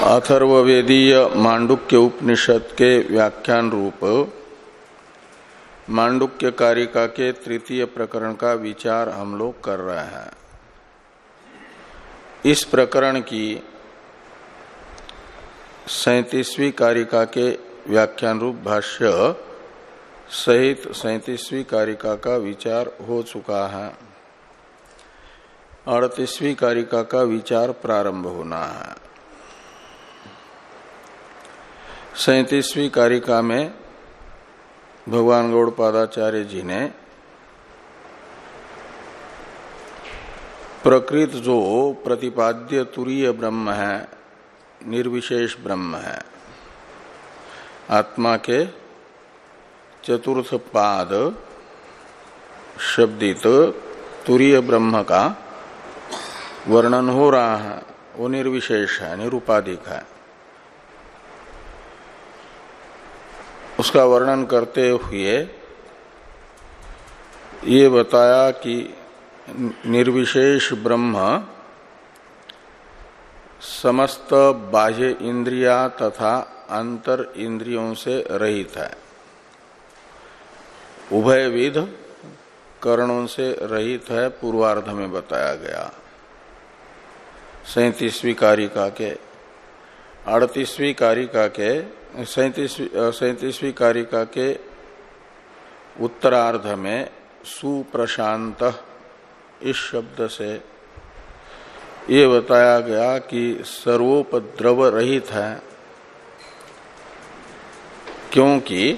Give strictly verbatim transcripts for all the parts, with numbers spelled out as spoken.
अथर्ववेदीय मांडुक्य उपनिषद के व्याख्यान रूप मांडुक्य कारिका के तृतीय प्रकरण का विचार हम लोग कर रहे हैं। इस प्रकरण की सैंतीसवीं कारिका के व्याख्यान रूप भाष्य सहित सैंतीसवीं कारिका का विचार हो चुका है। अड़तीसवीं कारिका का विचार प्रारंभ होना है। सैंतीसवीं कारिका में भगवान गौड़पादाचार्य जी ने प्रकृत जो प्रतिपाद्य तुरीय ब्रह्म है, निर्विशेष ब्रह्म है, आत्मा के चतुर्थ पाद शब्दित तुरीय ब्रह्म का वर्णन हो रहा है। वो निर्विशेष है, निरुपाधिक है। उसका वर्णन करते हुए ये बताया कि निर्विशेष ब्रह्म समस्त बाह्य इंद्रिया तथा अंतर इंद्रियों से रहित है, उभयविध करणों से रहित है। पूर्वार्ध में बताया गया सैंतीसवीं कारिका के। अड़तीसवीं कारिका के सैंतीसवीं सैंतीसवीं कारिका के उत्तरार्ध में सुप्रशांत इस शब्द से ये बताया गया कि सर्वोपद्रव रहित है, क्योंकि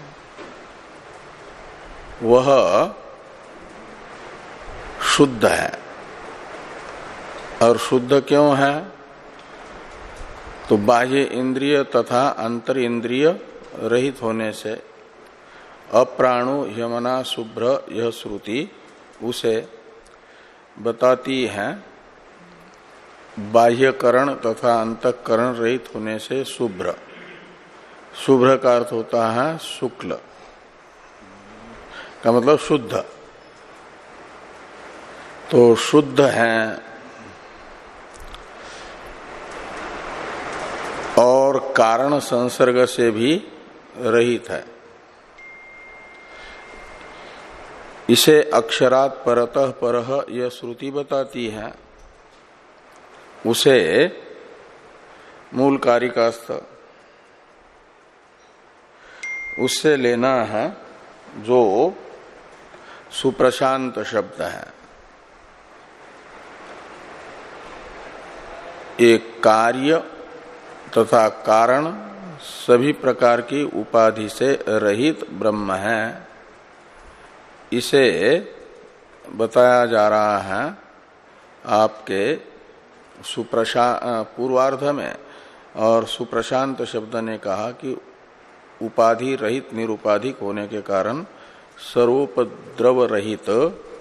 वह शुद्ध है। और शुद्ध क्यों है? तो बाह्य इंद्रिय तथा अंतर इंद्रिय रहित होने से। अप्राणु यमना शुभ्र यह श्रुति उसे बताती है बाह्यकरण तथा अंतःकरण रहित होने से शुभ्र। शुभ्र का अर्थ होता है शुक्ल का मतलब शुद्ध। तो शुद्ध है और कारण संसर्ग से भी रहित है। इसे अक्षरात् परतः परः यह श्रुति बताती है। उसे मूल कारिकास्थ उससे लेना है जो सुप्रशांत शब्द है। एक कार्य तथा कारण सभी प्रकार की उपाधि से रहित ब्रह्म है। इसे बताया जा रहा है आपके सुप्रशा पूर्वार्ध में। और सुप्रशांत शब्द ने कहा कि उपाधि रहित निरुपाधिक होने के कारण सर्वोपद्रव रहित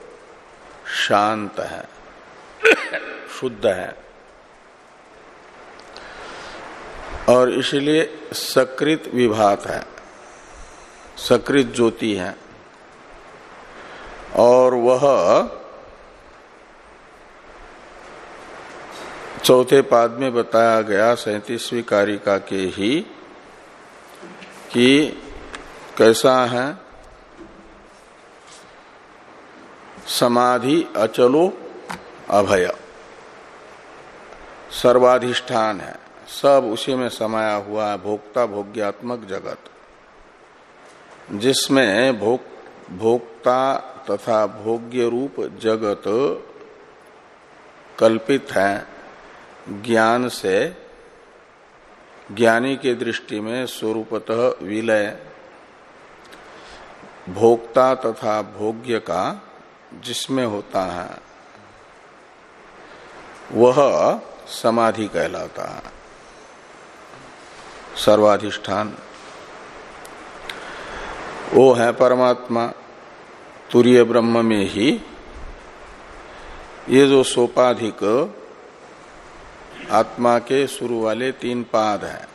शांत है, शुद्ध है। और इसलिए सकृत विभात है, सकृत ज्योति है। और वह चौथे पाद में बताया गया सैंतीसवीं कारिका के ही कि कैसा है। समाधि अचलो अभय, सर्वाधिष्ठान है, सब उसी में समाया हुआ है। भोक्ता भोग्यात्मक जगत जिसमें भोग भोक्ता तथा भोग्य रूप जगत कल्पित है ज्ञान से। ज्ञानी के दृष्टि में स्वरूपतः विलय भोक्ता तथा भोग्य का जिसमें होता है वह समाधि कहलाता है, सर्वाधिष्ठान। वो है परमात्मा। तुरीय ब्रह्म में ही ये जो सोपाधिक आत्मा के शुरू वाले तीन पाद हैं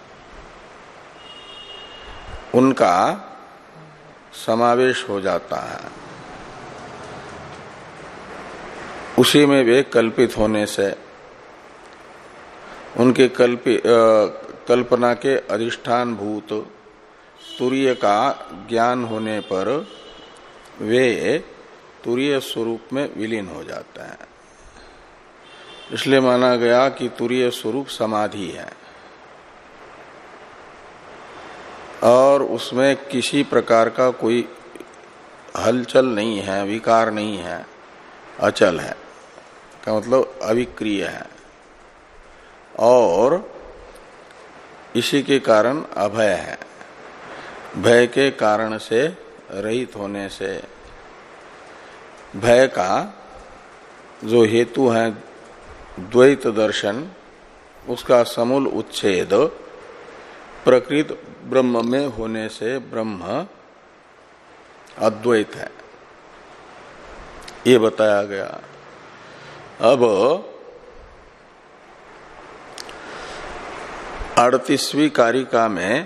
उनका समावेश हो जाता है। उसी में वे कल्पित होने से उनके कल्प कल्पना के अधिष्ठान भूत तुरीय का ज्ञान होने पर वे तुरीय स्वरूप में विलीन हो जाते हैं। इसलिए माना गया कि तुरीय स्वरूप समाधि है और उसमें किसी प्रकार का कोई हलचल नहीं है, विकार नहीं है, अचल है, का मतलब अविक्रिय है और इसी के कारण अभय है। भय के कारण से रहित होने से भय का जो हेतु है द्वैत दर्शन, उसका समूल उच्छेद प्रकृत ब्रह्म में होने से ब्रह्म अद्वैत है, ये बताया गया। अब अड़तीसवीं कारिका में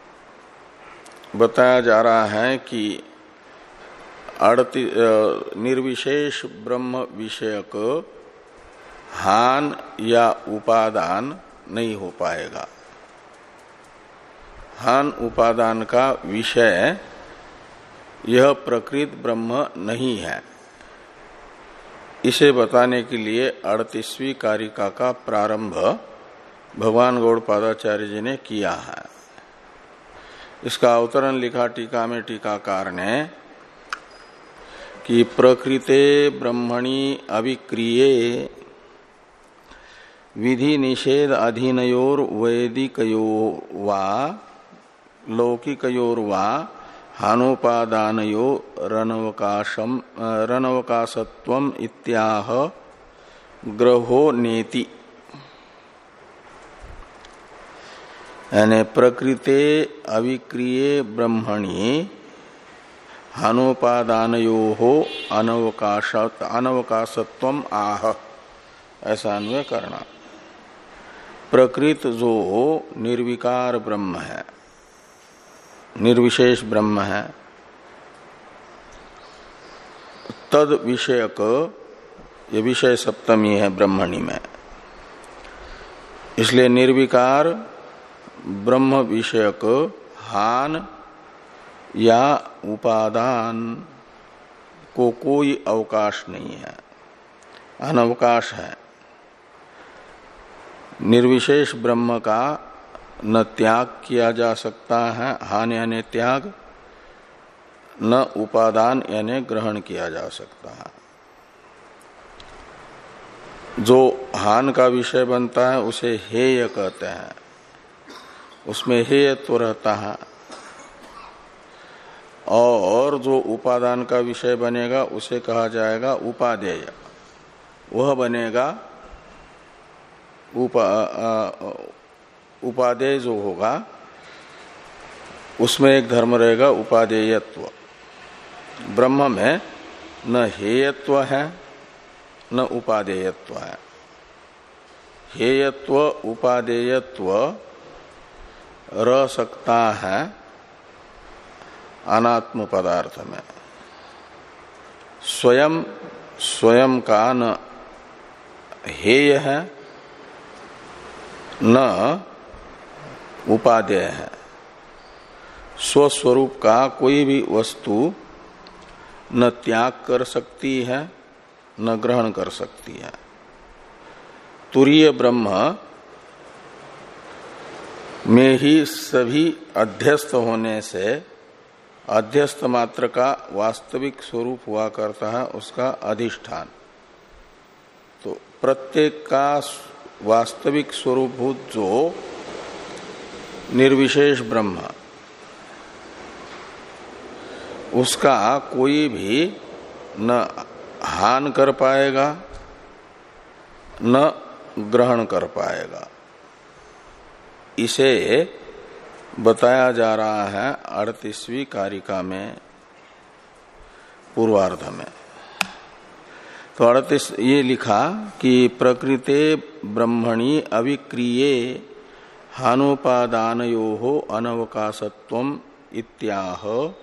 बताया जा रहा है कि अड़ती निर्विशेष ब्रह्म विषयक हान या उपादान नहीं हो पाएगा। हान उपादान का विषय यह प्रकृत ब्रह्म नहीं है। इसे बताने के लिए अड़तीसवीं कारिका का प्रारंभ भगवान गौड़पादाचार्य जी ने किया है। इसका अवतरण लिखा टीका में टीकाकार ने कि प्रकृते ब्रह्मणि अविक्रिये विधि निषेध अधीनयोर वैदिकयो वा लौकिकयोर वा हानोपादानयो रनवकाशम रनवकाशत्वम इत्याह ग्रहो नेति। यानी प्रकृते अविक्रिये ब्रह्मणि हानोपादानयो हो अनवकाश अनवकाशत्वम आह, ऐसा अन्वय करना। प्रकृत जो निर्विकार ब्रह्म है, निर्विशेष ब्रह्म है, तद विषयक, ये विषय सप्तमी है ब्रह्मणि में, इसलिए निर्विकार ब्रह्म विषयक हान या उपादान को कोई अवकाश नहीं है, अनवकाश है। निर्विशेष ब्रह्म का न त्याग किया जा सकता है, हान यानी त्याग, न उपादान यानी ग्रहण किया जा सकता है। जो हान का विषय बनता है उसे हेय कहते हैं, उसमें हेयत्व रहता है, और जो उपादान का विषय बनेगा उसे कहा जाएगा उपादेय। वह बनेगा उपा उपादेय जो होगा उसमें एक धर्म रहेगा उपादेयत्व। ब्रह्म में न हेयत्व है न उपादेयत्व है। हेयत्व उपादेयत्व रह सकता है अनात्म पदार्थ में। स्वयं स्वयं का न हेय है न उपादेय है। स्वस्वरूप का कोई भी वस्तु न त्याग कर सकती है न ग्रहण कर सकती है। तुरीय ब्रह्म में ही सभी अध्यस्त होने से अध्यस्त मात्र का वास्तविक स्वरूप हुआ करता है उसका अधिष्ठान। तो प्रत्येक का वास्तविक स्वरूपभूत जो निर्विशेष ब्रह्म, उसका कोई भी न हान कर पाएगा न ग्रहण कर पाएगा। इसे बताया जा रहा है अड़तीसवीं कारिका में पूर्वार्ध में। तो अड़तीस ये लिखा कि प्रकृते ब्रह्मणि अविक्रिये हानोपादानयोः अनवकाशत्वम इत्याह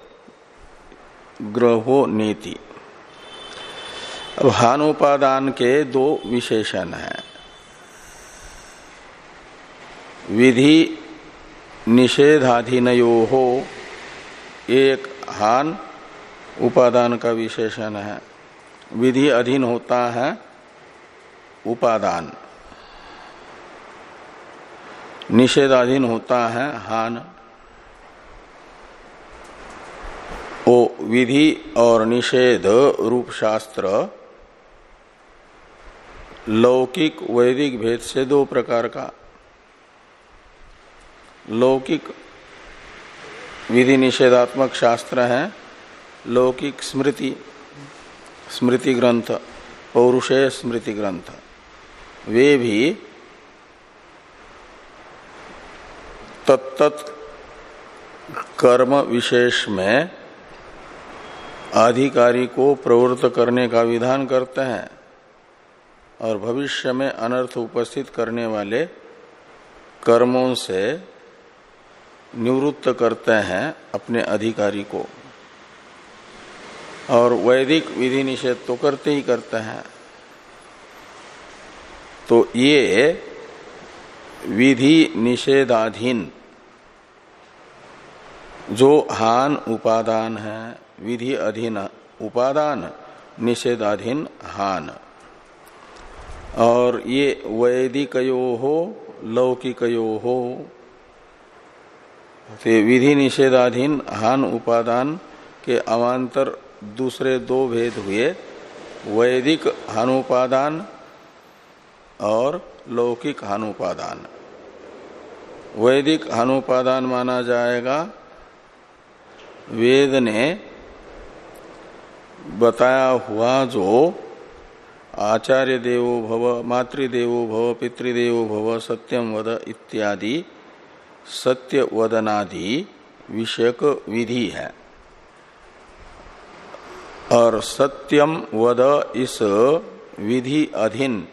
ग्रहो नेति। अब हानोपादान के दो विशेषण हैं। विधि निषेधाधीनयोः एक हान उपादान का विशेषण है। विधि अधीन होता है उपादान, निषेधाधीन होता है हान। वो विधि और निषेध रूप शास्त्र लौकिक वैदिक भेद से दो प्रकार का। लौकिक विधि निषेधात्मक शास्त्र है लौकिक स्मृति, स्मृति ग्रंथ, पौरुषेय स्मृति ग्रंथ। वे भी तत्त कर्म विशेष में अधिकारी को प्रवृत्त करने का विधान करते हैं और भविष्य में अनर्थ उपस्थित करने वाले कर्मों से निवृत्त करते हैं अपने अधिकारी को। और वैदिक विधि निषेध तो करते ही करते हैं। तो ये विधि निषेधाधीन जो हान उपादान है, विधि अधीन उपादान, निषेधाधीन हान, और ये वैदिकयो हो लौकिकयो हो। विधि निषेधाधीन हान उपादान के अवान्तर दूसरे दो भेद हुए, वैदिक हानोपादान और लौकिक हानोपादान। वैदिक हानोपादान माना जाएगा वेद ने बताया हुआ जो आचार्य देवो भव, मातृदेवो भव, पितृदेवो भव, सत्यम वद इत्यादि सत्य वदनादि विषयक विधि है। और सत्यम वद इस विधि अधीन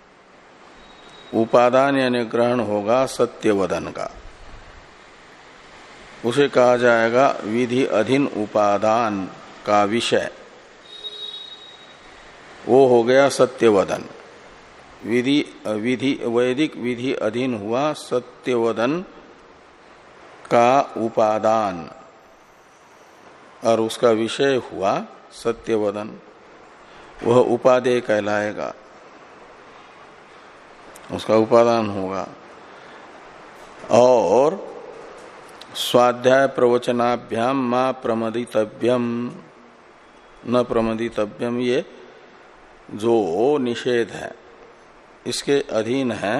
उपादान यानी ग्रहण होगा सत्य वदन का, उसे कहा जाएगा विधि अधीन उपादान का विषय। वो हो गया सत्यवदन। विधि विधि वैदिक विधि अधीन हुआ सत्यवदन का उपादान और उसका विषय हुआ सत्यवदन, वह उपादेय कहलाएगा, उसका उपादान होगा। और स्वाध्याय प्रवचनाभ्याम मा प्रमदितव्यम न प्रमदितव्यम, ये जो निषेध है इसके अधीन है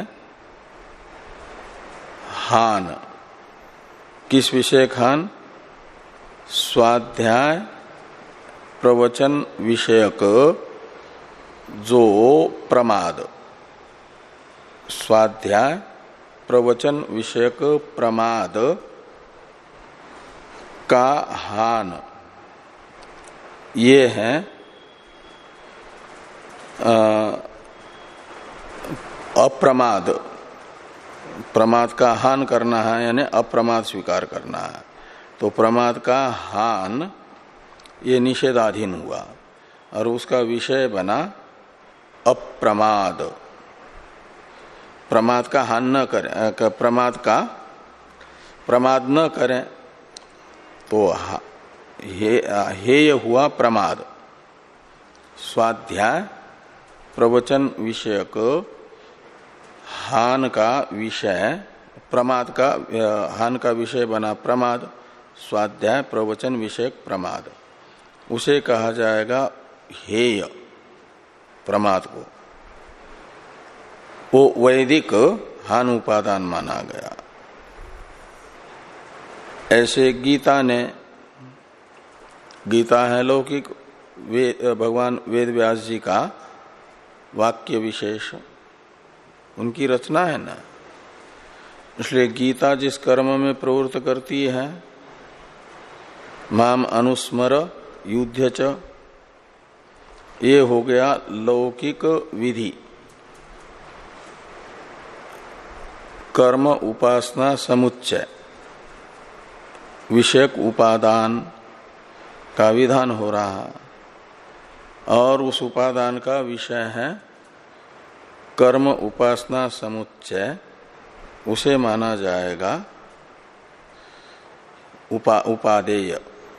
हान। किस विषय हान? स्वाध्याय प्रवचन विषयक जो प्रमाद, स्वाध्याय प्रवचन विषयक प्रमाद का हान, ये है अप्रमाद। प्रमाद का हान करना है यानी अप्रमाद स्वीकार करना है। तो प्रमाद का हान ये निषेधाधीन हुआ और उसका विषय बना अप्रमाद। प्रमाद का हान न करें, प्रमाद का प्रमाद न करें तो हे हेय हुआ प्रमाद। स्वाध्याय प्रवचन विषयक हान का विषय, प्रमाद का हान का विषय बना प्रमाद, स्वाध्याय प्रवचन विषयक प्रमाद, उसे कहा जाएगा हेय प्रमाद को। वो वैदिक हान उपादान माना गया। ऐसे गीता ने, गीता है लौकिक वे, भगवान वेद व्यास जी का वाक्य विशेष, उनकी रचना है ना, इसलिए गीता जिस कर्म में प्रवृत्त करती है, माम अनुस्मर युद्ध च, ये हो गया लौकिक विधि, कर्म उपासना समुच्चय विषयक उपादान का विधान हो रहा है। और उस उपादान का विषय है कर्म उपासना समुच्चय उसे माना जाएगा उपा उपादेय।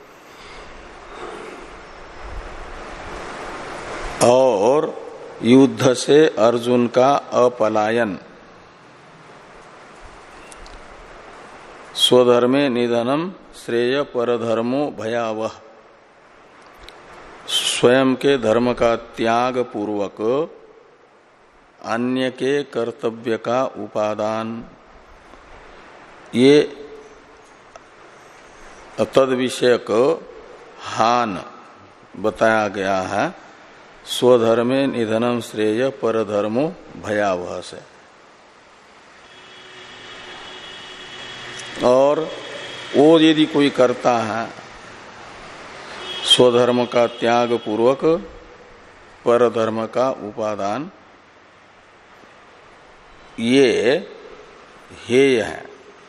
और युद्ध से अर्जुन का अपलायन स्वधर्मे निधनम श्रेय परधर्मो भयावह, स्वयं के धर्म का त्याग पूर्वक अन्य के कर्तव्य का उपादान, ये तद विषयक हान बताया गया है स्वधर्मे निधनम श्रेय परधर्मो भयावह से। और वो यदि कोई करता है स्वधर्म का त्याग पूर्वक परधर्म का उपादान, ये हेय है,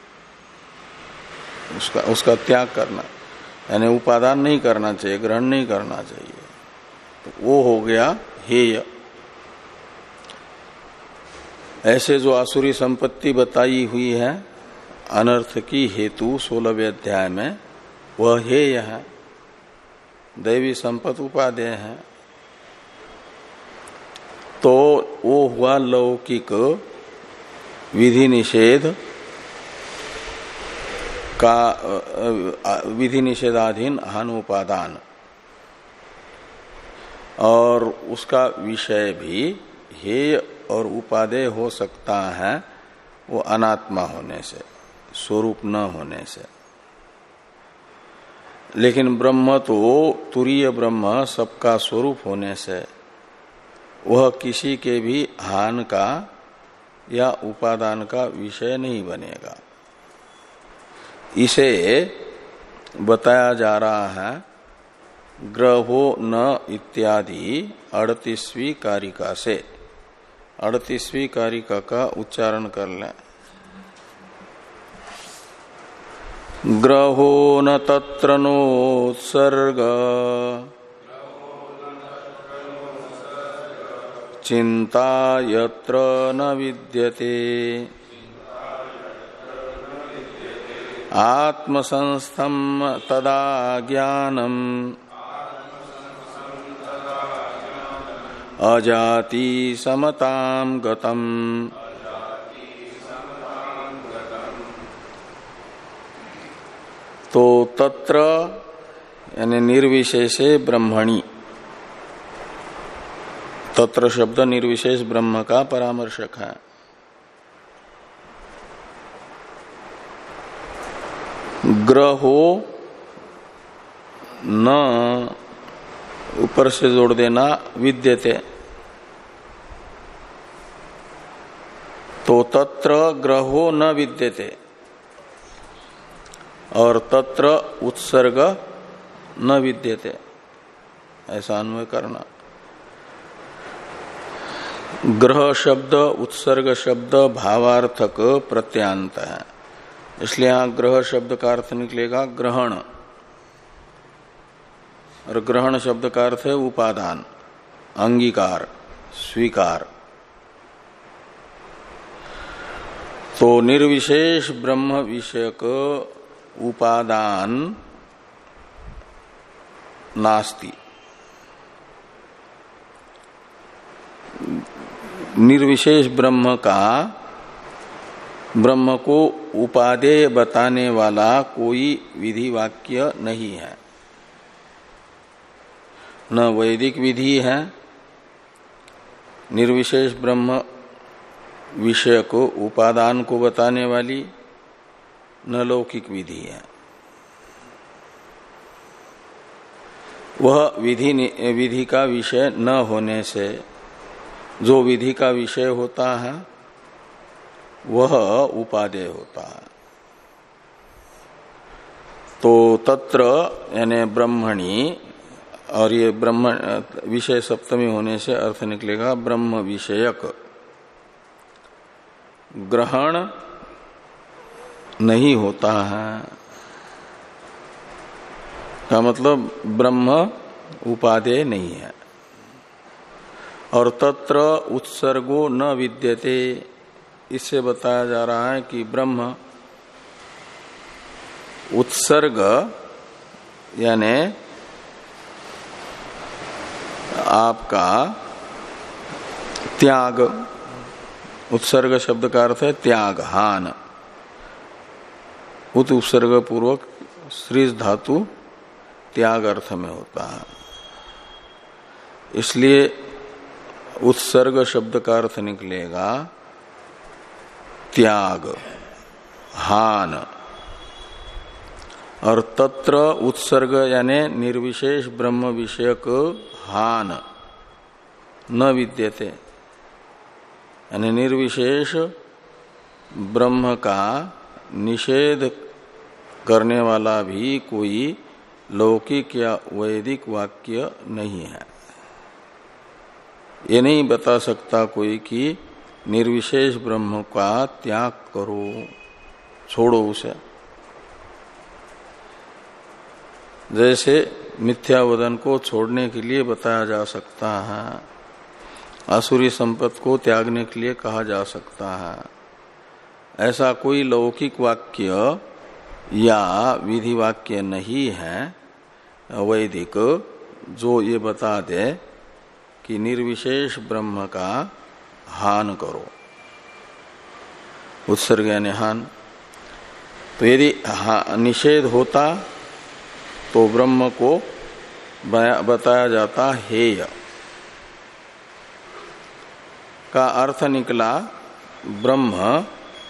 उसका उसका त्याग करना, यानी उपादान नहीं करना चाहिए, ग्रहण नहीं करना चाहिए, तो वो हो गया हेय। ऐसे जो आसुरी संपत्ति बताई हुई है अनर्थ की हेतु सोलहवें अध्याय में, वह हेय है, दैवी संपत्ति उपादेय है। तो वो हुआ लौकिक विधि निषेध का, विधि निषेधाधीन हानुपादान, और उसका विषय भी हेय और उपादेय हो सकता है वो अनात्मा होने से, स्वरूप न होने से। लेकिन ब्रह्म तो तुरीय ब्रह्म सबका स्वरूप होने से वह किसी के भी हान का या उपादान का विषय नहीं बनेगा। इसे बताया जा रहा है ग्रहो न इत्यादि अड़तीसवीं कारिका से। अड़तीसवीं कारिका का उच्चारण कर लें। ग्रहो न तत्र नोत्सर्ग चिंता यत्र न विद्यते आत्मसंस्थम तदा ज्ञानम अजाति समताम गतम। तो तत्र यानी निर्विशेषे ब्रह्मणि, तत्र शब्द निर्विशेष ब्रह्म का परामर्शक है। ग्रहो न ऊपर से जोड़ देना विद्यते, तो तत्र ग्रहो न विद्यते और तत्र उत्सर्ग न विद्यते, ऐसा अन्वय करना। ग्रह शब्द उत्सर्ग शब्द भावार्थक प्रत्यांत है, इसलिए यहां ग्रह शब्द का अर्थ निकलेगा ग्रहण, और ग्रहण शब्द का अर्थ है उपादान, अंगीकार, स्वीकार। तो निर्विशेष ब्रह्म विषयक उपादान नास्ति। निर्विशेष ब्रह्म का, ब्रह्म को उपादेय बताने वाला कोई विधि वाक्य नहीं है, न वैदिक विधि है निर्विशेष ब्रह्म विषय को उपादान को बताने वाली, न लौकिक विधि है। वह विधि विधि का विषय न होने से जो विधि का विषय होता है वह उपादेय होता है। तो तत्र यानी ब्रह्मणि, और ये ब्रह्म विषय सप्तमी होने से अर्थ निकलेगा ब्रह्म विषयक। ग्रहण नहीं होता है का मतलब ब्रह्म उपादेय नहीं है। और तत्र उत्सर्गो न विद्यते, इससे बताया जा रहा है कि ब्रह्म उत्सर्ग यानी आपका त्याग, उत्सर्ग शब्द का अर्थ है त्याग, हान, उत उपसर्ग पूर्वक श्रीज धातु त्याग अर्थ में होता है। इसलिए उत्सर्ग शब्द का अर्थ निकलेगा त्याग, हान, और तत्र उत्सर्ग यानी निर्विशेष ब्रह्म विषयक हान न विद्यते, यानी निर्विशेष ब्रह्म का निषेध करने वाला भी कोई लौकिक या वैदिक वाक्य नहीं है। ये नहीं बता सकता कोई कि निर्विशेष ब्रह्म का त्याग करो, छोड़ो उसे। जैसे मिथ्यावदन को छोड़ने के लिए बताया जा सकता है, आसुरी संपत्ति को त्यागने के लिए कहा जा सकता है, ऐसा कोई लौकिक वाक्य या विधि वाक्य नहीं है वैदिक जो ये बता दे कि निर्विशेष ब्रह्म का हान करो, उत्सर्ग यानी हान। तो यदि निषेध होता तो ब्रह्म को बताया जाता हेय, का अर्थ निकला ब्रह्म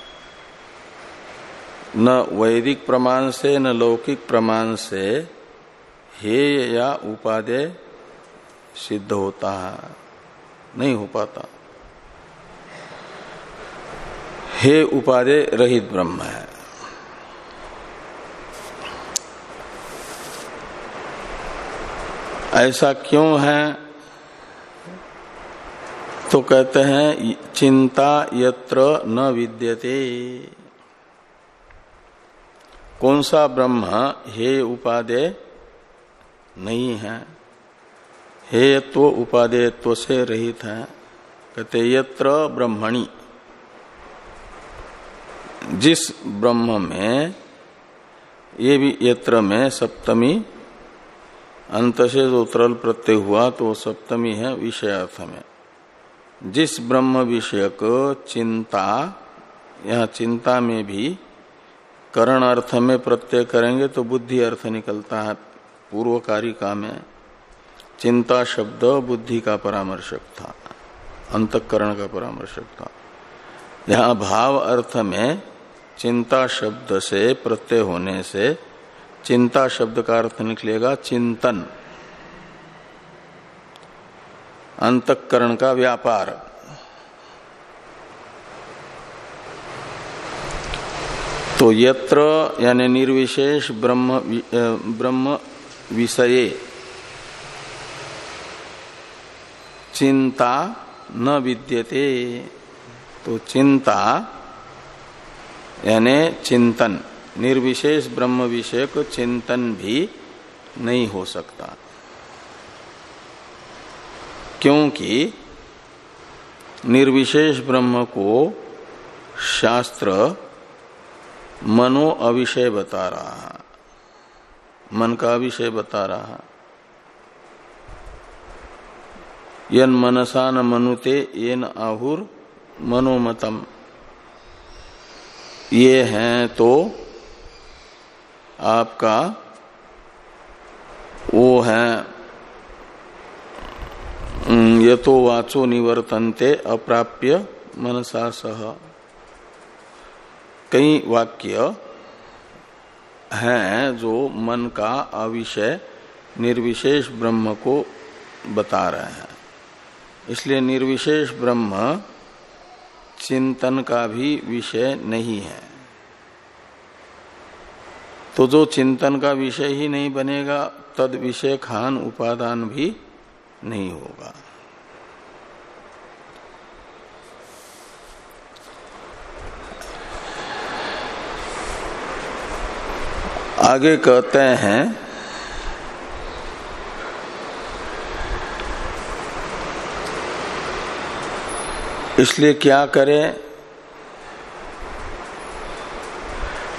न वैदिक प्रमाण से न लौकिक प्रमाण से हेय या उपादेय सिद्ध होता है, नहीं हो पाता। हे उपादेय रहित ब्रह्म है। ऐसा क्यों है? तो कहते हैं चिंता यत्र न विद्यते। कौन सा ब्रह्म हे उपादेय नहीं है, हेयत्व उपादेयत्व से रहित है। कहते यत्र ब्रह्मणि, जिस ब्रह्म में, ये भी यत्र में सप्तमी अंत से जो तरल प्रत्यय हुआ तो सप्तमी है विषयार्थ में। जिस ब्रह्म विषयक चिंता, यह चिंता में भी करण अर्थ में प्रत्यय करेंगे तो बुद्धि अर्थ निकलता है। पूर्व कारिका में चिंता शब्द बुद्धि का परामर्शक था, अंतःकरण का परामर्शक था। यहाँ भाव अर्थ में चिंता शब्द से प्रत्यय होने से चिंता शब्द का अर्थ निकलेगा चिंतन, अंतःकरण का व्यापार। तो यत्र यानी निर्विशेष ब्रह्म ब्रह्म विषये चिंता न विद्यते। तो चिंता यानी चिंतन, निर्विशेष ब्रह्म विषयक चिंतन भी नहीं हो सकता, क्योंकि निर्विशेष ब्रह्म को शास्त्र मनो अविषय बता रहा है, मन का विषय बता रहा है। यन मनसा न मनुते येन आहुर मनोमतम, ये हैं तो आपका वो है यतो वाचो निवर्तन्ते अप्राप्य मनसा सह। कई वाक्य हैं जो मन का अविषय निर्विशेष ब्रह्म को बता रहे हैं। इसलिए निर्विशेष ब्रह्म चिंतन का भी विषय नहीं है। तो जो चिंतन का विषय ही नहीं बनेगा तद विषय खान उपादान भी नहीं होगा। आगे कहते हैं इसलिए क्या करें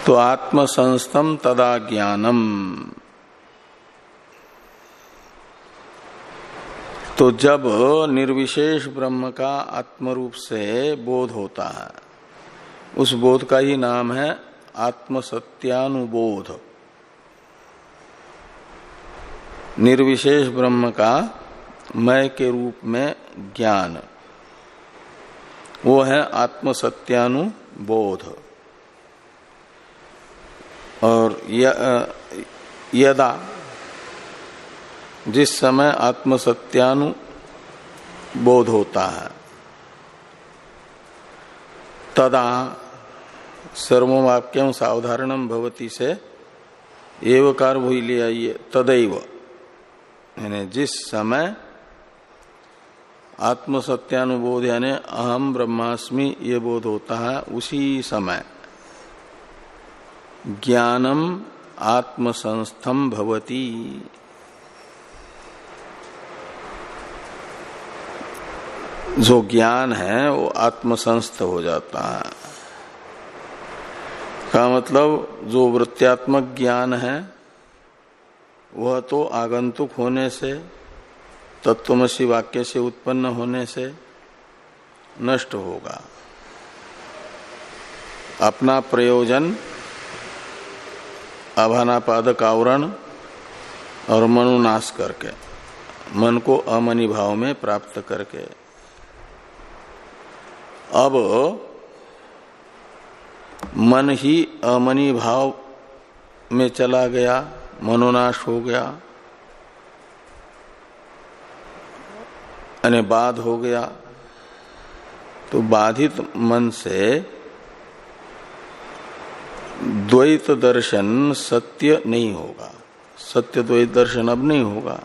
तो आत्मसंस्थम तदा ज्ञानम, तो जब निर्विशेष ब्रह्म का आत्मरूप से बोध होता है, उस बोध का ही नाम है आत्मसत्यानुबोध। निर्विशेष ब्रह्म का मैं के रूप में ज्ञान, वो है आत्मसत्यानुबोध। और यदा, जिस समय आत्मसत्यानुबोध होता है, तदा सर्ववाक्यम सावधारणम भवति से एवकार वही ले आइए, तदैव, यानी जिस समय आत्मसत्यानुबोध यानी अहम ब्रह्मास्मि ये बोध होता है, उसी समय ज्ञानम आत्मसंस्थम भवति, जो ज्ञान है वो आत्मसंस्थ हो जाता है। का मतलब जो वृत्त्यात्मक ज्ञान है वह तो आगंतुक होने से, तत्वमसि वाक्य से उत्पन्न होने से नष्ट होगा। अपना प्रयोजन आभानापादक आवरण और मनोनाश करके, मन को अमनि भाव में प्राप्त करके, अब मन ही अमनि भाव में चला गया, मनोनाश हो गया, यानी बाध हो गया, तो बाधित मन से द्वैत दर्शन सत्य नहीं होगा। सत्य द्वैत दर्शन अब नहीं होगा।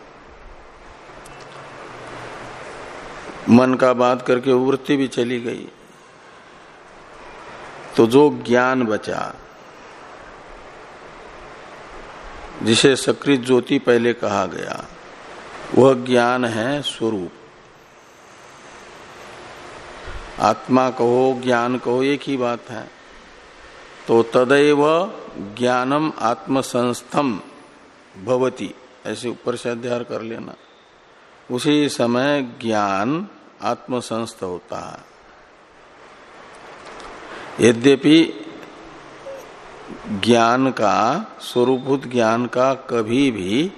मन का बात करके वृत्ति भी चली गई, तो जो ज्ञान बचा, जिसे सकृत ज्योति पहले कहा गया, वह ज्ञान है स्वरूप। आत्मा कहो ज्ञान कहो एक ही बात है। तो तदैव ज्ञानम आत्मसंस्थम भवति, ऐसे ऊपर से अध्याय कर लेना। उसी समय ज्ञान आत्मसंस्थ होता है। यद्यपि ज्ञान का, स्वरूपभूत ज्ञान का कभी भी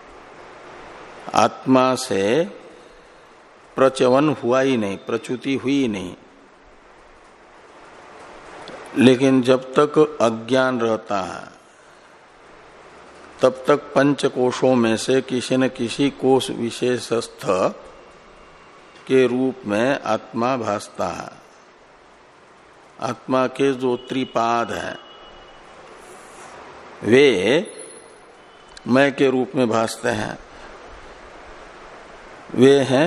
आत्मा से प्रचवन हुआ ही नहीं, प्रच्युति हुई नहीं, लेकिन जब तक अज्ञान रहता है तब तक पंच कोशों में से किसी न किसी कोश विशेषस्थ के रूप में आत्मा भासता है। आत्मा के जो त्रिपाद हैं वे मैं के रूप में भासते हैं। वे हैं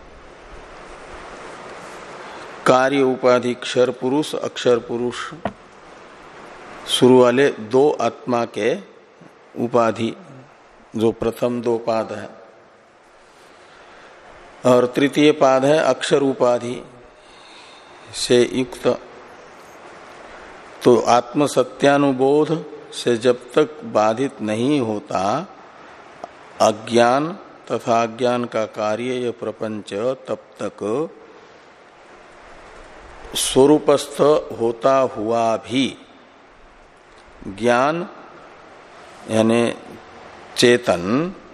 कार्य उपाधि क्षर पुरुष, अक्षर पुरुष, शुरू वाले दो आत्मा के उपाधि, जो प्रथम दो पाद है, और तृतीय पाद है अक्षर उपाधि से युक्त। तो आत्म सत्यानुबोध से जब तक बाधित नहीं होता अज्ञान तथा अज्ञान का कार्य यह प्रपंच, तब तक स्वरूपस्थ होता हुआ भी ज्ञान यानी चेतन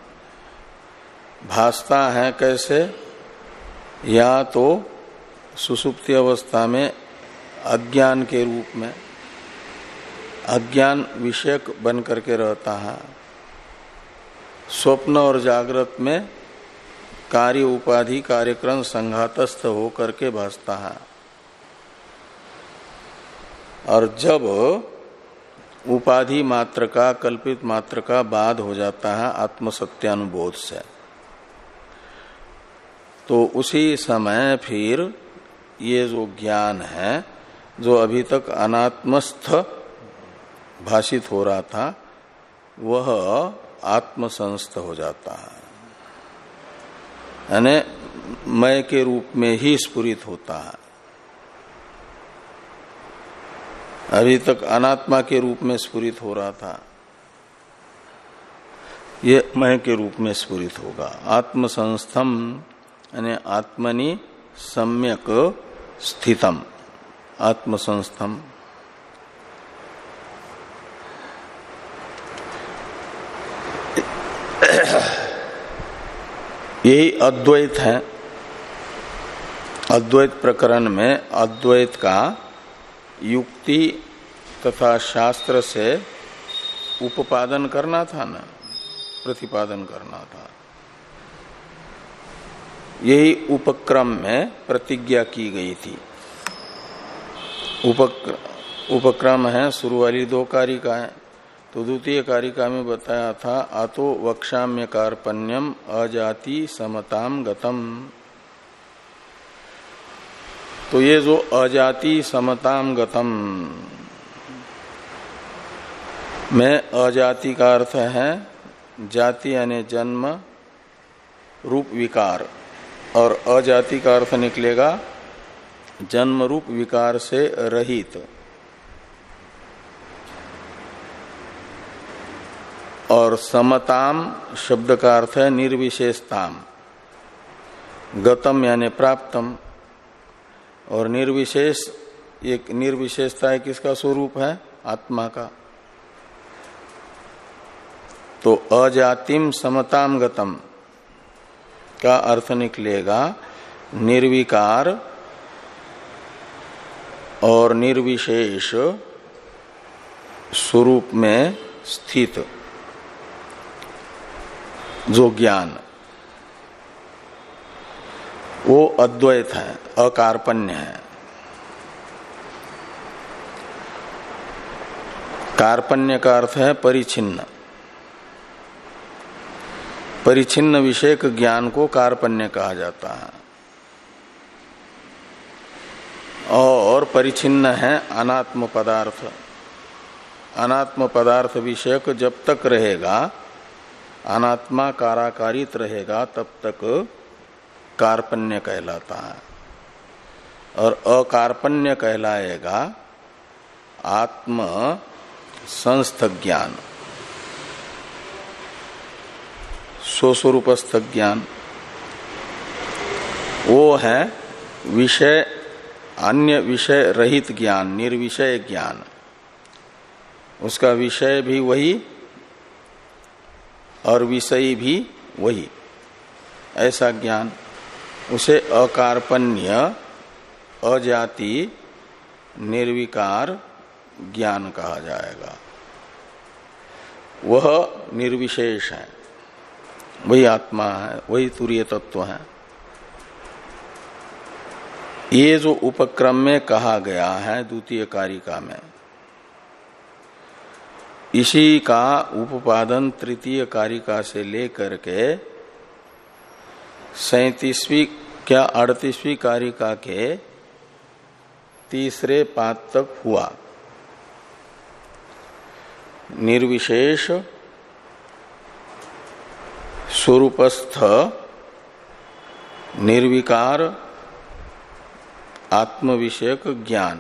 भासता है। कैसे? या तो सुसुप्ति अवस्था में अज्ञान के रूप में, अज्ञान विषयक बन करके रहता है। स्वप्न और जागृत में कार्य उपाधि कार्यक्रम संघातस्थ होकर के भासता है। और जब उपाधि मात्र का, कल्पित मात्र का बाध हो जाता है आत्मसत्यानुबोध से, तो उसी समय फिर ये जो ज्ञान है, जो अभी तक अनात्मस्थ भाषित हो रहा था, वह आत्मसंस्थ हो जाता है, यानी मैं के रूप में ही स्फुरित होता है। अभी तक अनात्मा के रूप में स्फुरित हो रहा था, ये मैं के रूप में स्फुरित होगा। आत्म संस्थम यानी आत्मनि सम्यक स्थितम, आत्म संस्थम। यही अद्वैत है। अद्वैत प्रकरण में अद्वैत का युक्ति तथा शास्त्र से उपादन करना था ना, प्रतिपादन करना था। यही उपक्रम में प्रतिज्ञा की गई थी। उपक्र, उपक्रम है शुरू वाली दो कारिकाएं, तो द्वितीय कारिका में बताया था अतो वक्षाम्य कार्पण्यम अजाति समताम गतम। तो ये जो अजाति समताम गतम में अजाति का अर्थ है जाति यानी जन्म रूप विकार, और अजाति का अर्थ निकलेगा जन्म रूप विकार से रहित। और समताम शब्द का अर्थ है निर्विशेषताम, गतम यानी प्राप्तम। और निर्विशेष, एक निर्विशेषता है किसका स्वरूप है? आत्मा का। तो अजातिम समताम गतम का अर्थ निकलेगा निर्विकार और निर्विशेष स्वरूप में स्थित जो ज्ञान, वो अद्वैत है, अकार्पण्य है। कार्पण्य का अर्थ है परिचिन्न। परिचिन्न विषयक ज्ञान को कार्पण्य कहा जाता है। और परिचिन्न है अनात्म पदार्थ। अनात्म पदार्थ विषयक जब तक रहेगा, अनात्मा काराकारित रहेगा, तब तक कार्पण्य कहलाता है। और अकार्पण्य कहलाएगा आत्म संस्थ ज्ञान, स्वस्वरूपस्थ ज्ञान। वो है विषय, अन्य विषय रहित ज्ञान, निर्विषय ज्ञान। उसका विषय भी वही और विषय भी वही, ऐसा ज्ञान, उसे अकार्पण्य अजाति निर्विकार ज्ञान कहा जाएगा। वह निर्विशेष है, वही आत्मा है, वही तुरीय तत्व है। ये जो उपक्रम में कहा गया है द्वितीय कारिका में, इसी का उपादन तृतीय कारिका से लेकर के सैतीसवीं क्या अड़तीसवीं कारिका के तीसरे पाद तक हुआ। निर्विशेष स्वरूपस्थ निर्विकार आत्म विषयक ज्ञान,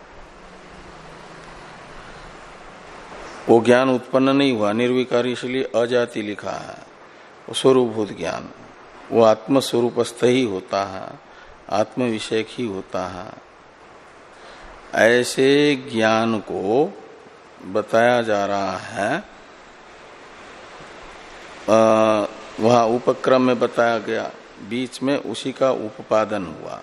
वो ज्ञान उत्पन्न नहीं हुआ। निर्विकार इसलिए अजाति लिखा है। वो स्वरूपभूत ज्ञान, वो आत्म स्वरूपस्थ ही होता है, आत्म विषयक ही होता है। ऐसे ज्ञान को बताया जा रहा है। वहां उपक्रम में बताया गया, बीच में उसी का उपादन हुआ।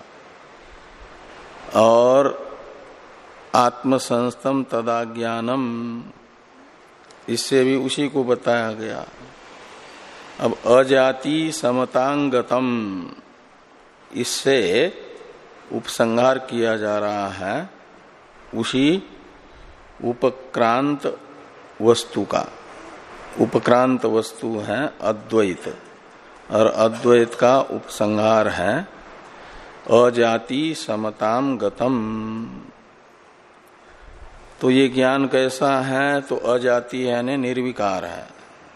और आत्मसंस्थम तदा ज्ञानम, इससे भी उसी को बताया गया। अब अजाति समतांगतम, इससे उपसंहार किया जा रहा है उसी उपक्रांत वस्तु का। उपक्रांत वस्तु है अद्वैत, और अद्वैत का उपसंहार है अजाति समताम गतम। तो ये ज्ञान कैसा है? तो अजाति यानी निर्विकार है,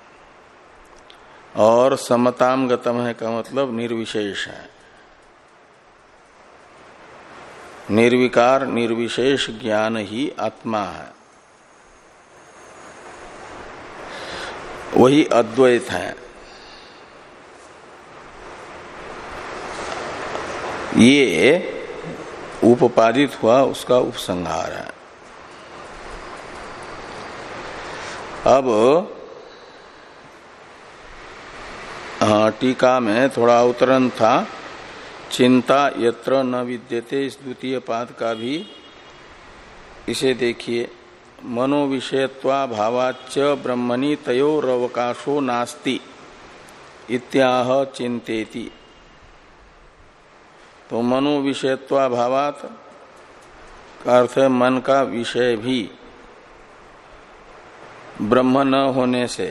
और समताम गतम है का मतलब निर्विशेष है। निर्विकार निर्विशेष ज्ञान ही आत्मा है, वही अद्वैत है। ये उपपादित हुआ उसका उपसंहार है। अब हाँ, टीका में थोड़ा अवतरण था, चिंता यत्र न विद्यते, इस द्वितीय पाद का भी इसे देखिए। मनोविषयत्वा भावाच्च ब्रह्मणि तयोरवकाशो नास्ति इत्याह चिंतेति। तो मनोविषयत्वा भावात का अर्थ है मन का विषय भी ब्रह्म न होने से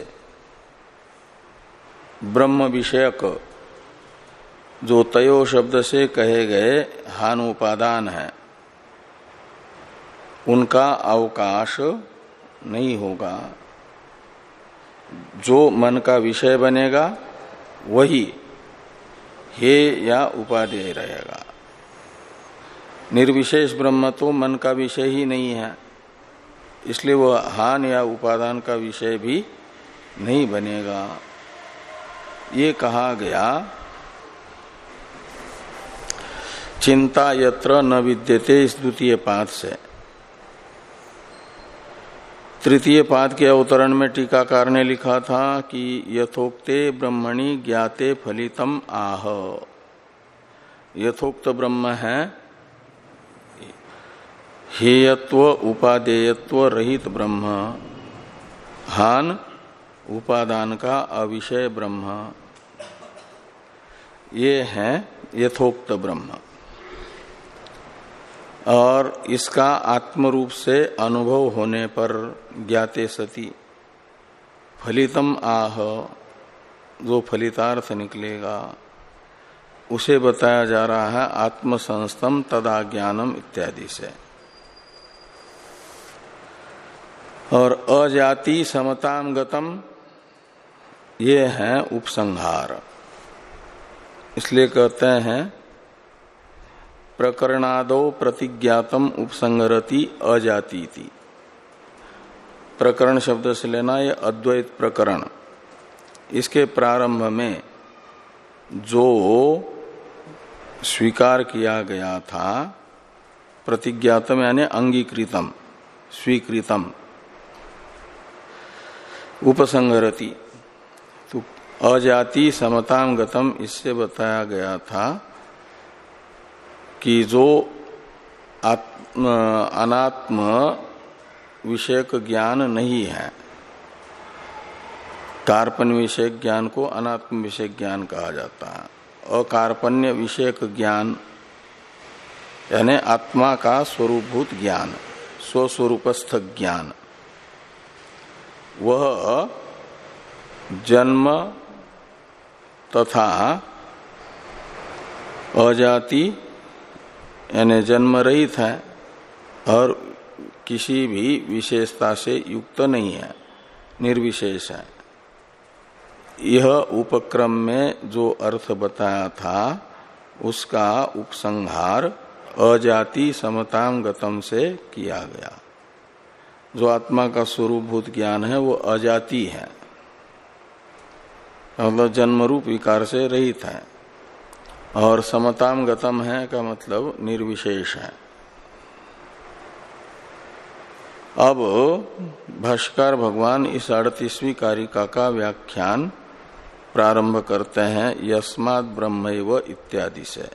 ब्रह्म विषयक जो तयो शब्द से कहे गए हान उपादान है, उनका अवकाश नहीं होगा। जो मन का विषय बनेगा वही हे या उपादेय रहेगा। निर्विशेष ब्रह्म तो मन का विषय ही नहीं है, इसलिए वह हान या उपादान का विषय भी नहीं बनेगा। ये कहा गया चिंता यत्र न विद्यते, इस द्वितीय पाद से। तृतीय पाद के अवतरण में टीकाकार ने लिखा था कि यथोक्ते ब्रह्मणि ज्ञाते फलितम आह। यथोक्त ब्रह्म है हेयत्व उपादेयत्व रहित ब्रह्म, हान उपादान का अविषय ब्रह्म, ये है यथोक्त ब्रह्म। और इसका आत्म रूप से अनुभव होने पर ज्ञाते सति फलितम आह, जो फलितार्थ निकलेगा उसे बताया जा रहा है आत्मसंस्तम तदा ज्ञानम इत्यादि से। और अजाति समताम गतम, ये है उपसंहार। इसलिए कहते हैं प्रकरणादो प्रतिज्ञातम उपसंगरति अजातीति। प्रकरण शब्द से लेना ये अद्वैत प्रकरण। इसके प्रारंभ में जो स्वीकार किया गया था, प्रतिज्ञातम यानी अंगीकृतम, स्वीकृतम, उपसंगरति, तो अजाति समताम गतम, इससे बताया गया था कि जो आत्म अनात्म विषयक ज्ञान नहीं है, कार्पण्य विषयक ज्ञान को अनात्म विषयक ज्ञान कहा जाता है। अकार्पण्य विषयक ज्ञान यानी आत्मा का स्वरूपभूत ज्ञान, स्वस्वरूपस्थ ज्ञान, वह जन्म तथा अजाति यानी जन्म रहित है और किसी भी विशेषता से युक्त नहीं है, निर्विशेष है। यह उपक्रम में जो अर्थ बताया था उसका उपसंहार अजाति समताम गतम से किया गया। जो आत्मा का स्वरूपभूत ज्ञान है वो अजाति है, मतलब जन्म रूप विकार से रहित है। और समताम गतम है का मतलब निर्विशेष है। अब भाष्कर भगवान इस अड़तीसवीं कारिका का व्याख्यान प्रारंभ करते हैं यस्मात् ब्रह्मैव इत्यादि से।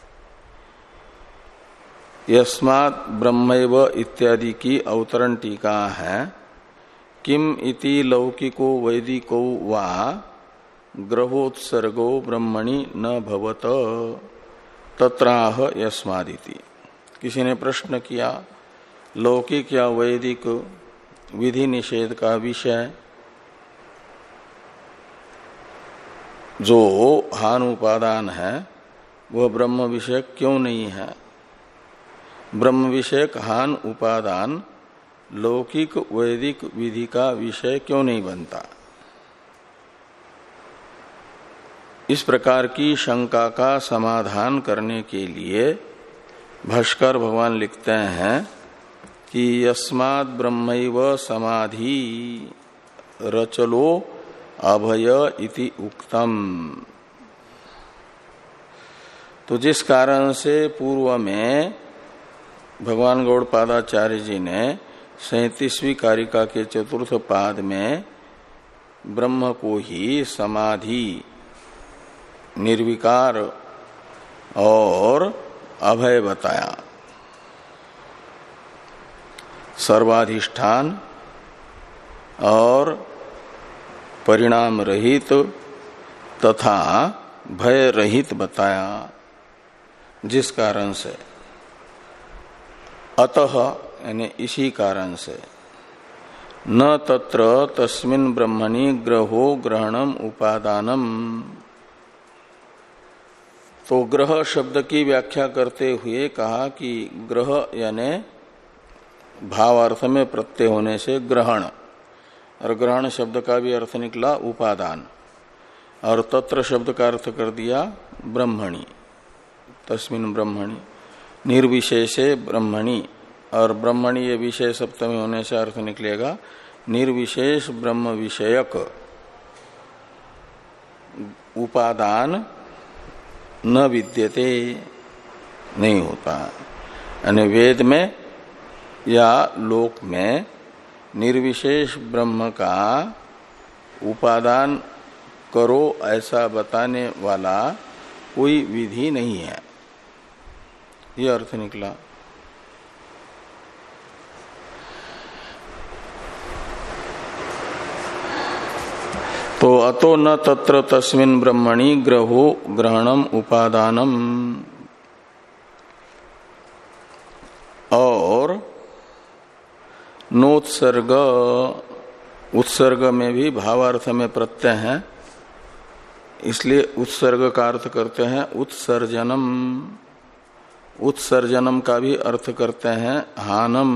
यस्मात् ब्रह्मैव इत्यादि की अवतरण टीका है किम इति लौकिको वैदिको वा ग्रहोत्सर्गो ब्रह्मणि न भवत तत्राह यस्मादिति। किसी ने प्रश्न किया लौकिक या वैदिक विधि निषेध का विषय जो हान उपादान है वह ब्रह्म विषयक क्यों नहीं है? ब्रह्म विषयक हान उपादान लौकिक वैदिक विधि का विषय क्यों नहीं बनता? इस प्रकार की शंका का समाधान करने के लिए भाष्कर भगवान लिखते हैं कि यस्मात् ब्रह्मैव समाधि रचलो अभय इति उक्तम। तो जिस कारण से पूर्व में भगवान गौड़पादाचार्य जी ने सैंतीसवीं कारिका के चतुर्थ पाद में ब्रह्म को ही समाधि, निर्विकार और अभय बताया, सर्वाधिष्ठान और परिणाम रहित तथा भय रहित बताया। जिस कारण से, अतः यानी इसी कारण से, न तत्र तस्मिन् ब्रह्मणि ग्रहो ग्रहणम उपादानम। तो ग्रह शब्द की व्याख्या करते हुए कहा कि ग्रह यानी भावार्थ में प्रत्यय होने से ग्रहण, और ग्रहण शब्द का भी अर्थ निकला उपादान, और तत्र शब्द का अर्थ कर दिया ब्रह्मणि, तस्मिन् ब्रह्मणि, निर्विशेषे ब्रह्मणि, और ब्रह्मणि ये विषय सप्तमी होने से अर्थ निकलेगा निर्विशेष ब्रह्म विषयक उपादान न विद्यते, नहीं होता। यानी वेद में या लोक में निर्विशेष ब्रह्म का उपादान करो ऐसा बताने वाला कोई विधि नहीं है, यह अर्थ निकला। तो अतो न तत्र तस्मिन् ब्रह्मणि ग्रहो ग्रहणम उपादानम। और नोत्सर्ग, उत्सर्ग में भी भावार्थ में प्रत्यय है, इसलिए उत्सर्ग का अर्थ करते हैं उत्सर्जनम। उत्सर्जनम का भी अर्थ करते हैं हानम।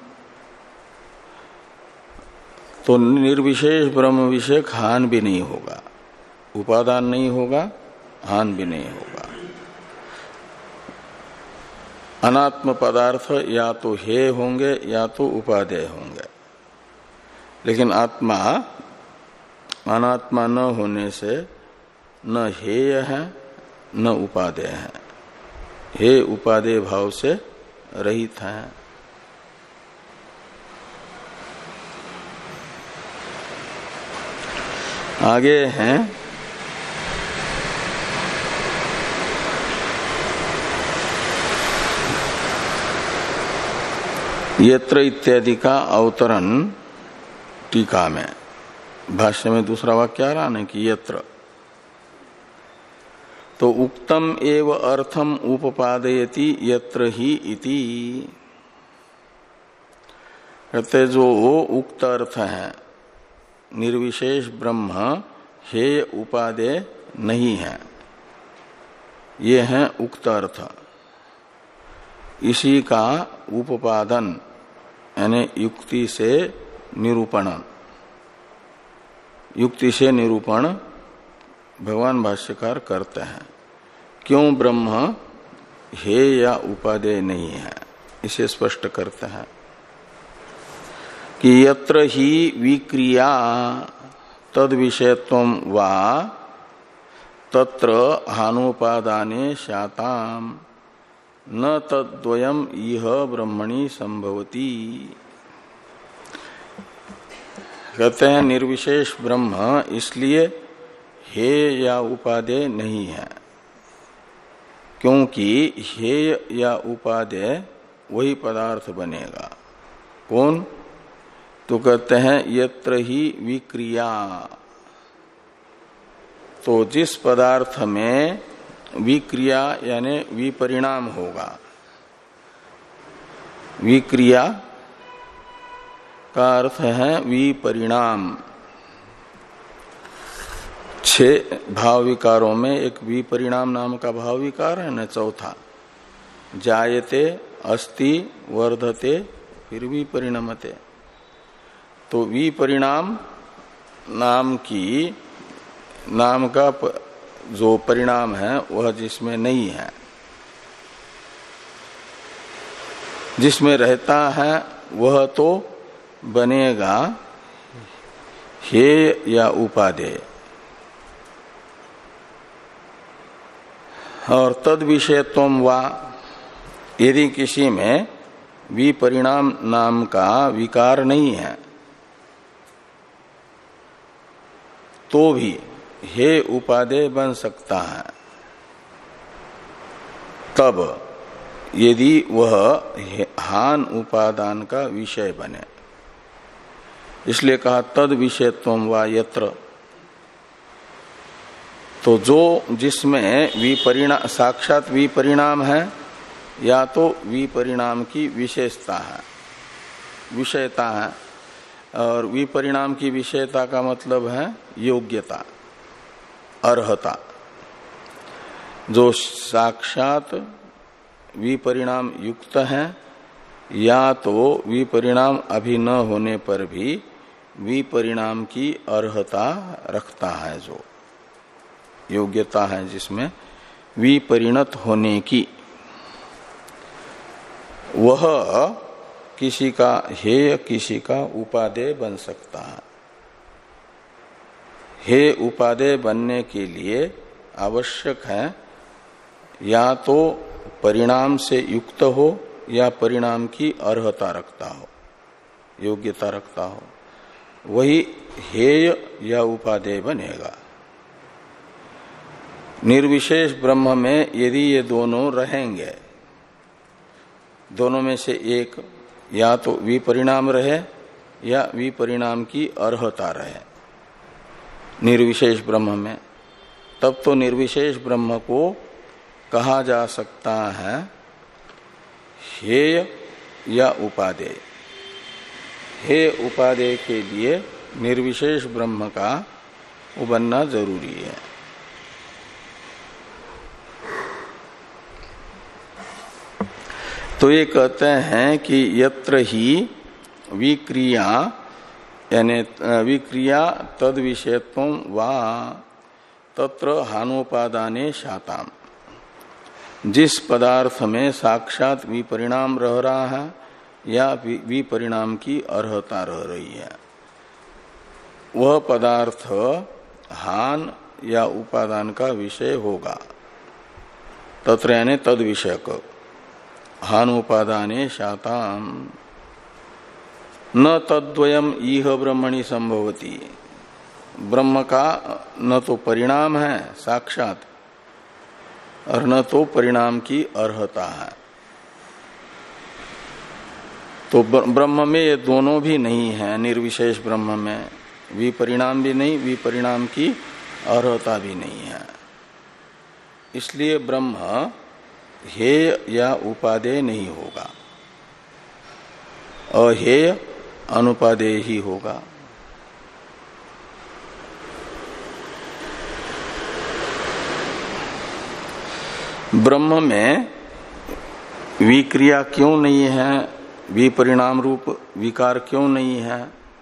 तो निर्विशेष ब्रह्म विषयक हान भी नहीं होगा, उपादान नहीं होगा, हान भी नहीं होगा। अनात्म पदार्थ या तो हे होंगे या तो उपादेय होंगे, लेकिन आत्मा अनात्मा न होने से न हेय है न उपादेय है, हे उपादेय भाव से रहित है। आगे हैं यत्र इत्यादि का अवतरण टीका में। भाष्य में दूसरा वाक्य आ रहा है कि यत्र, तो उक्तम एव अर्थम उपपादयति यत्र ही इति। कहते जो उक्त अर्थ है निर्विशेष ब्रह्म हेय उपादेय नहीं है, ये है उक्त अर्थ। इसी का उपादन यानी युक्ति से निरूपण, युक्ति से निरूपण भगवान भाष्यकार करते हैं। क्यों ब्रह्म हेय या उपादेय नहीं है, इसे स्पष्ट करते हैं कि यत्र ही विक्रिया तद विषयत्वम वा तत्र हानोपादाने शाताम न तद्वयम इह ब्रह्मणि संभवती। कहते हैं निर्विशेष ब्रह्म इसलिए हेय या उपादेय नहीं है, क्योंकि हेय या उपादेय वही पदार्थ बनेगा। कौन? तो कहते हैं यत्र ही विक्रिया, तो जिस पदार्थ में विक्रिया यानी विपरिणाम होगा, विक्रिया का अर्थ है विपरिणाम। छह भाव विकारों में एक विपरिणाम नाम का भाव विकार है न, चौथा जायते, अस्ति, वर्धते, फिर विपरिणमते। तो विपरिणाम नाम की नाम का जो परिणाम है वह जिसमें नहीं है, जिसमें रहता है वह तो बनेगा हेय या उपादेय। और तद विषयत्वम वा, यदि किसी में विपरिणाम नाम का विकार नहीं है तो भी हे उपादेय बन सकता है, तब यदि वह हान उपादान का विषय बने। इसलिए कहा तद विषयत्वम वा यत्र, तो जो जिसमें विपरिणाम साक्षात विपरिणाम है या तो विपरिणाम की विशेषता है, विषयता है। और विपरिणाम की विषयता का मतलब है योग्यता, अर्हता। जो साक्षात विपरिणाम युक्त है या तो विपरिणाम अभी न होने पर भी विपरिणाम की अर्हता रखता है, जो योग्यता है जिसमें विपरिणत होने की, वह किसी का हेय किसी का उपादेय बन सकता है। हेय उपादेय बनने के लिए आवश्यक है या तो परिणाम से युक्त हो या परिणाम की अर्हता रखता हो, योग्यता रखता हो, वही हेय या उपादेय बनेगा। निर्विशेष ब्रह्म में यदि ये दोनों रहेंगे, दोनों में से एक या तो विपरिणाम रहे या विपरिणाम की अर्हता रहे निर्विशेष ब्रह्म में, तब तो निर्विशेष ब्रह्म को कहा जा सकता है हेय या उपादेय। हेय उपादेय के लिए निर्विशेष ब्रह्म का वो बनना जरूरी है। तो ये कहते हैं कि यत्र ही विक्रिया यानी विक्रिया तद विषयत्व वा तत्र हानोपादाने शाताम, जिस पदार्थ में साक्षात विपरिणाम रह रहा है या विपरिणाम की अर्हता रह रही है, वह पदार्थ हान या उपादान का विषय होगा। तत्र यानी तद विषयक हानोपादाने शाताम न तद्वयम इह ब्रह्मणि संभवती। ब्रह्म का न तो परिणाम है साक्षात और न तो परिणाम की अर्हता है। तो ब्रह्म में ये दोनों भी नहीं है। निर्विशेष ब्रह्म में विपरिणाम भी नहीं, विपरिणाम की अर्हता भी नहीं है। इसलिए ब्रह्म हेय या उपादेय नहीं होगा, अहेय अनुपादेय ही होगा। ब्रह्म में विक्रिया क्यों नहीं है, विपरिणाम रूप विकार क्यों नहीं है,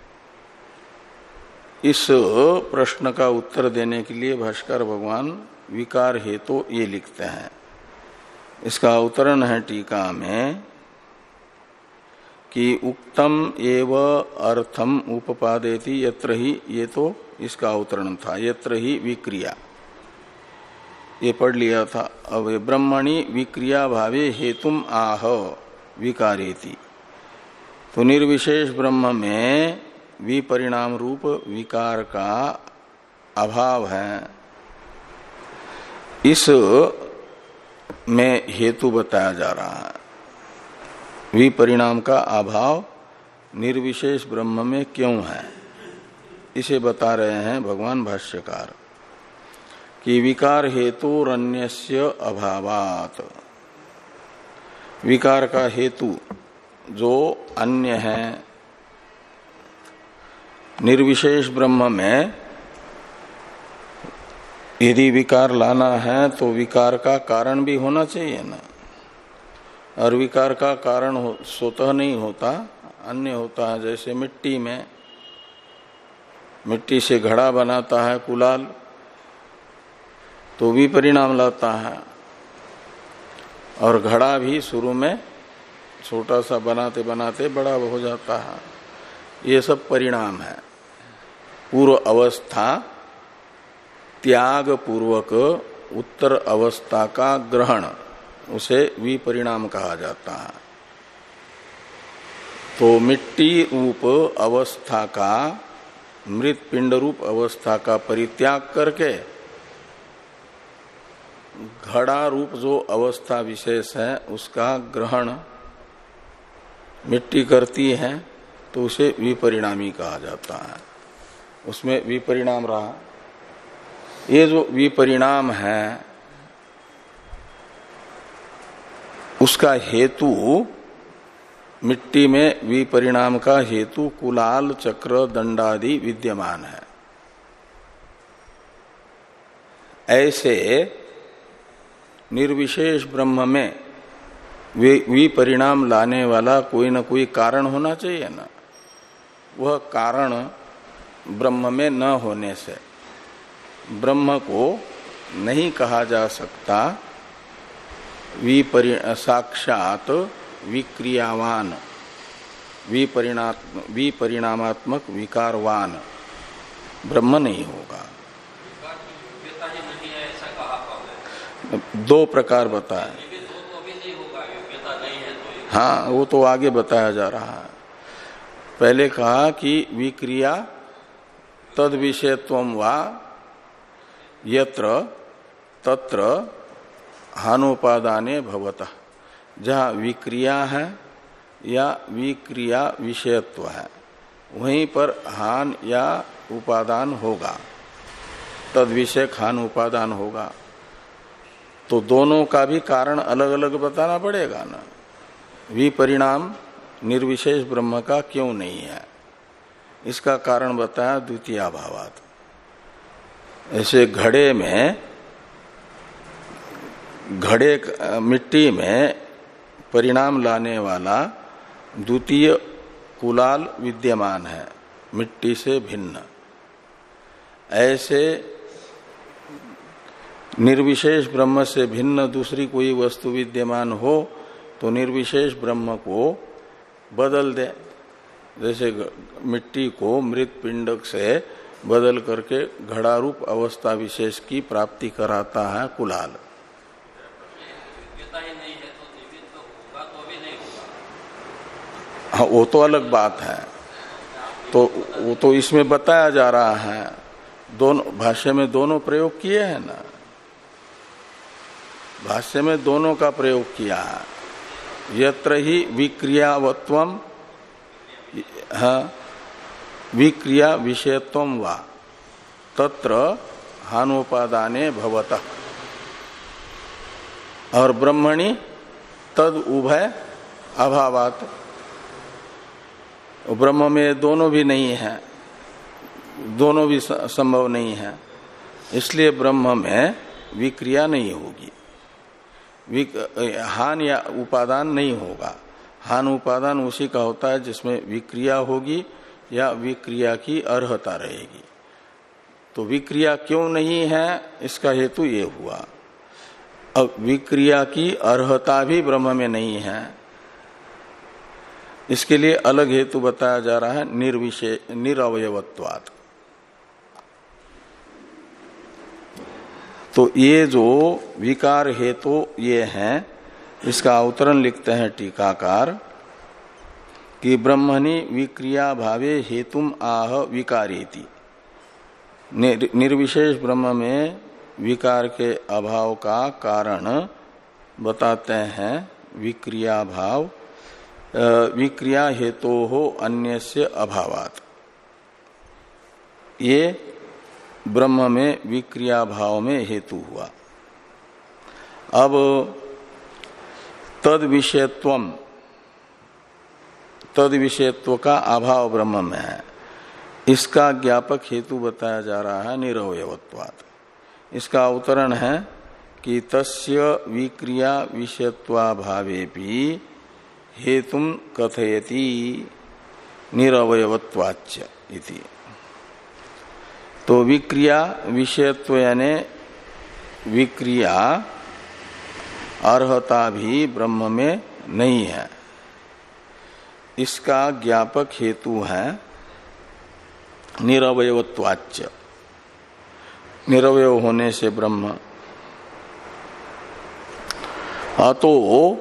इस प्रश्न का उत्तर देने के लिए भाष्कर भगवान विकार हेतु तो ये लिखते हैं। इसका अवतरण है टीका में कि उक्तम एव अर्थम उपपादेति यत्र ही, ये तो इसका अवतरण था, यत्र ही विक्रिया, ये पढ़ लिया था। अब ब्रह्मणि विक्रिया भावे हेतुम आह विकारेति, तो निर्विशेष ब्रह्म में विपरिणाम रूप विकार का अभाव है, इस में हेतु बताया जा रहा है। विपरिणाम का अभाव निर्विशेष ब्रह्म में क्यों है, इसे बता रहे हैं भगवान भाष्यकार कि विकार हेतु रन्यस्य अभावात, विकार का हेतु जो अन्य है निर्विशेष ब्रह्म में, यदि विकार लाना है तो विकार का कारण भी होना चाहिए ना। और विकार का कारण हो, स्वतः नहीं होता, अन्य होता है। जैसे मिट्टी में, मिट्टी से घड़ा बनाता है कुलाल, तो भी परिणाम लाता है। और घड़ा भी शुरू में छोटा सा बनाते बनाते बड़ा हो जाता है। ये सब परिणाम है। पूर्व अवस्था त्याग पूर्वक उत्तर अवस्था का ग्रहण, उसे विपरिणाम कहा जाता है। तो मिट्टी रूप अवस्था का, मृत पिंड रूप अवस्था का परित्याग करके घड़ा रूप जो अवस्था विशेष है उसका ग्रहण मिट्टी करती है, तो उसे विपरिणामी कहा जाता है। उसमें विपरिणाम रहा। ये जो विपरिणाम है उसका हेतु, मिट्टी में विपरिणाम का हेतु कुलाल चक्र दंडादि विद्यमान है। ऐसे निर्विशेष ब्रह्म में विपरिणाम लाने वाला कोई न कोई कारण होना चाहिए ना। वह कारण ब्रह्म में न होने से ब्रह्म को नहीं कहा जा सकता विपरि साक्षात विक्रियावान, विपरिणामात्मक विकारवान ब्रह्म नहीं होगा। दो प्रकार बताए। हाँ, वो तो आगे बताया जा रहा है। पहले कहा कि विक्रिया तद विषयत्वम वा यत्र तत्र हानोपादाने भवतः। जहाँ विक्रिया है या विक्रिया विषयत्व है वहीं पर हान या उपादान होगा, तद विषय हान उपादान होगा। तो दोनों का भी कारण अलग अलग बताना पड़ेगा ना। विपरिणाम निर्विशेष ब्रह्म का क्यों नहीं है, इसका कारण बताया द्वितीय भावात। ऐसे घड़े में, घड़े मिट्टी में परिणाम लाने वाला द्वितीय कुलाल विद्यमान है, मिट्टी से भिन्न। ऐसे निर्विशेष ब्रह्म से भिन्न दूसरी कोई वस्तु विद्यमान हो तो निर्विशेष ब्रह्म को बदल दे। जैसे मिट्टी को मृत पिंडक से बदल करके घड़ा रूप अवस्था विशेष की प्राप्ति कराता है कुलाल। हाँ, वो तो अलग बात है। तो वो तो इसमें बताया जा रहा है, दोनों भाष्य में दोनों प्रयोग किए हैं ना। भाष्य में दोनों का प्रयोग किया है। यत्र ही विक्रियावत्वम, हाँ, विक्रिया विषयत्वम वा तत्र हानोपादाने भवतः। और ब्रह्मणि तद उभय अभावात। ब्रह्म में दोनों भी नहीं है, दोनों भी संभव नहीं है, इसलिए ब्रह्म में विक्रिया नहीं होगी, हान या उपादान नहीं होगा। हान उपादान उसी का होता है जिसमें विक्रिया होगी या विक्रिया की अर्हता रहेगी। तो विक्रिया क्यों नहीं है, इसका हेतु ये हुआ। अब विक्रिया की अर्हता भी ब्रह्म में नहीं है, इसके लिए अलग हेतु बताया जा रहा है, निर्विशेष निरवयवत्वात्। तो ये जो विकार हेतु ये हैं, इसका अवतरण लिखते हैं टीकाकार कि ब्रह्मणि विक्रिया भावे हेतुम आह विकारेति। निर्विशेष ब्रह्म में विकार के अभाव का कारण बताते हैं विक्रिया भाव, विक्रिया हेतु हो अन्यस्य अभावात्। ये ब्रह्म में विक्रिया भाव में हेतु हुआ। अब तद विषयत्वम, तद विषयत्व का अभाव ब्रह्म में है, इसका ज्ञापक हेतु बताया जा रहा है निरवयवत्वात्। इसका अवतरण है कि तस्य विक्रिया विषयत्वाभावेपि हेतुम कथयति निरवयवत्वाच्च इति। तो विक्रिया विषयत्व यानी विक्रिया अर्हता भी ब्रह्म में नहीं है, इसका ज्ञापक हेतु है निरवयवत्वाच्य, निरवय होने से ब्रह्म। अतो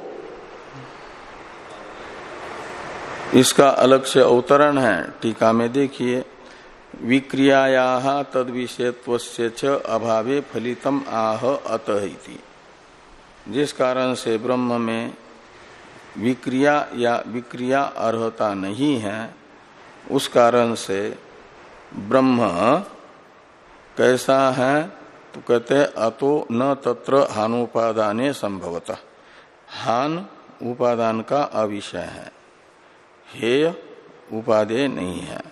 इसका अलग से अवतरण है, टीका में देखिए, विक्रियायाः तद विषयत्वस्य च अभावे फलितम आह अतः इति। जिस कारण से ब्रह्म में विक्रिया या विक्रिया अर्हता नहीं है, उस कारण से ब्रह्म कैसा है, तो कहते हैं अतो न तत्र हानोपादाने संभवतः, हान उपादान का अविषय है, हेय उपादेय नहीं है।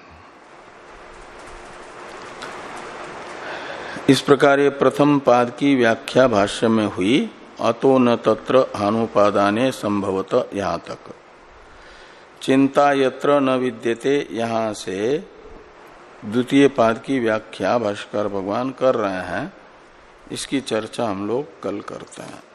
इस प्रकार ये प्रथम पाद की व्याख्या भाष्य में हुई, अतो न तत्र हानोपादाने संभवत, यहां तक। चिंता यत्र न विद्यते, यहां से द्वितीय पाद की व्याख्या भाष्कर भगवान कर रहे हैं। इसकी चर्चा हम लोग कल करते हैं।